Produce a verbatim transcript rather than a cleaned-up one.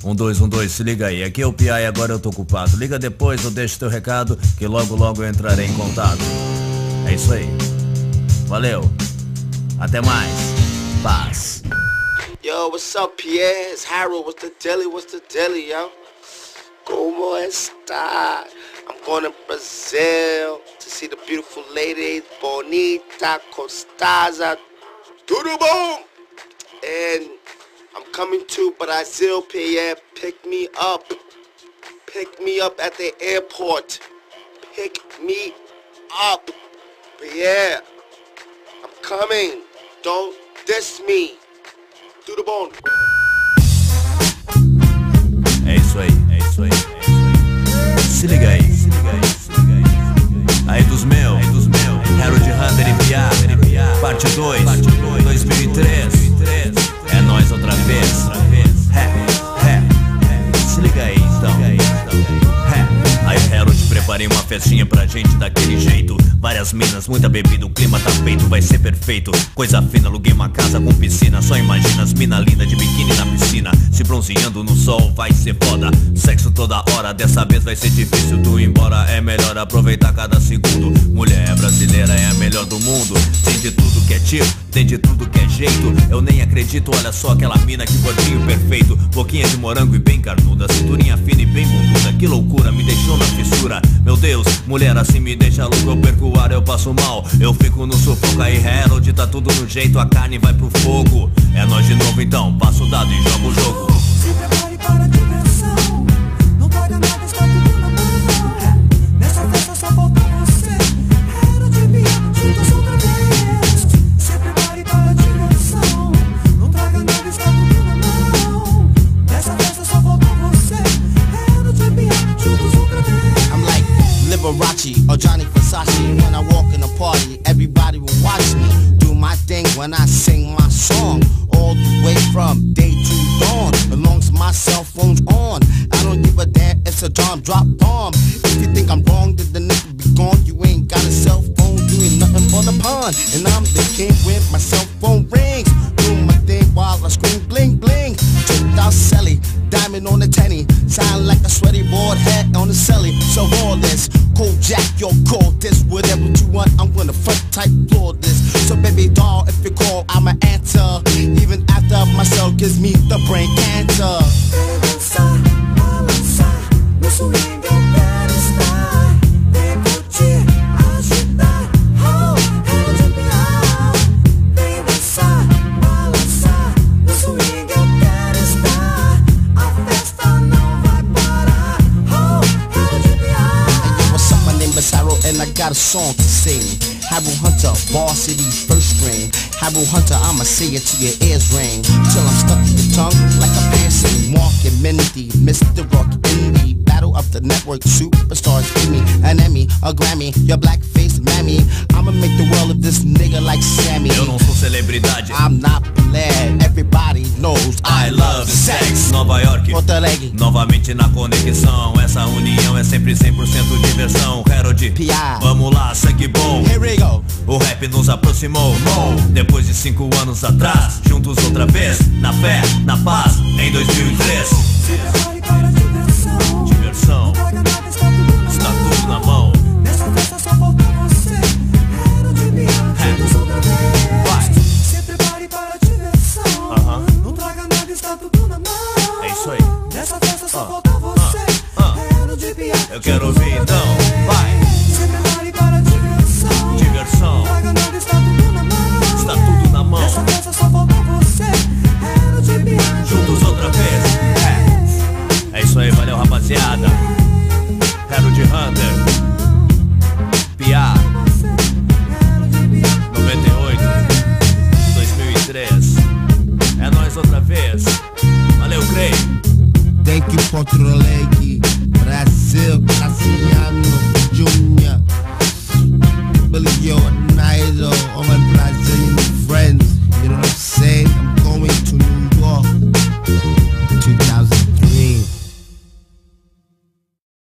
Um, dois, um, dois, se liga aí. Aqui é o Pia e agora eu tô ocupado. Liga depois ou deixa teu recado que logo logo eu entrarei em contato. É isso aí. Valeu. Até mais. Paz. Yo, what's up, Pierre? It's Harold. What's the deli? What's the deli, yo? Como está? I'm going to Brazil to see the beautiful ladies, Bonita, Costaza, tudo bom? And I'm coming to Brazil, Pierre. Pick me up. Pick me up at the airport. Pick me up, Pierre. I'm coming. Don't diss me. Tudo bom? É isso aí, é isso aí, é isso aí. Se liga aí, se liga aí, se liga aí. Aí dos meus, aí dos meus. Harold Hunter e Pia, parte dois, dois mil e três. É nóis outra vez. É, é. Se liga aí então. É. Aí Harold, preparei uma festinha pra gente daquele jeito. Várias minas, muita bebida, o clima tá feito, vai ser perfeito. Coisa fina, aluguei uma casa com piscina. Só imagina as mina linda de biquíni na piscina, se bronzeando no sol, vai ser foda. Sexo toda hora, dessa vez vai ser difícil tu ir embora, é melhor aproveitar cada segundo. Mulher brasileira é a melhor do mundo. Tem de tudo que é tipo, tem de tudo que é jeito. Eu nem acredito, olha só aquela mina, que gordinho perfeito. Boquinha de morango e bem carnuda, cinturinha fina e bem bunduda. Que loucura, me deixou na fissura. Meu Deus, mulher assim me deixa louco, eu perco o ar, eu passo mal, eu fico no sufoco. Aí Harold, tá tudo no jeito, a carne vai pro fogo. É nós de novo então, passa o dado e joga o jogo. Se prepare para a diversão, não traga nada, está tudo na mão. Nessa festa só falta você, Harold e Pia, juntos outra vez. Se prepare para a diversão, não traga nada, está tudo na mão. Nessa festa só falta você, Harold e Pia, juntos outra vez. I'm like Liberace or Johnny Versace. When I walk in a party, everybody will watch me do my thing when I sing my song, all the way from day to dawn. As long as my cell phone's on, I don't give a damn, it's a drum drop bomb. If you think I'm wrong, then the nigga be gone. You ain't got a cell phone, doing nothing for the pun. And I'm the king with my cell phone rings, doing my thing while I scream bling bling. Tricked out Sally, diamond on the tenny, sound like a sweaty board hat on the celly. So all this, cold jack, your call this, whatever you want, I'm gonna front type floor this. So baby doll, if you call, I'ma answer, even after my cell gives me the brain cancer. Vem dançar, balançar, no swing eu quero estar. Vem curtir, agitar, oh, Harold e Pia. Vem dançar, balançar, no swing eu quero estar. A festa não vai parar, oh, Harold e Pia. Hey, yo, what's up, my name is Harold and I got a song to sing. Harold Hunter, Varsity's first string. Harold Hunter, I'ma say it till your ears ring, till I'm stuck to your tongue like a piercing. Mark and Mindy, Mister Rock in the battle of the network superstars. Give me an Emmy, a Grammy, your black face mammy. I'ma make the world of this nigga like Sammy. Eu não sou celebridade, I'm not glad, everybody knows I love sex. Nova York, Porto Alegre, novamente na conexão. Essa união é sempre cem por cento diversão. Harold, Pia, vamos lá, sangue bom. here we go. O rap nos aproximou, depois de cinco anos atrás, juntos outra vez, na fé, na paz, em dois mil e três. Se prepare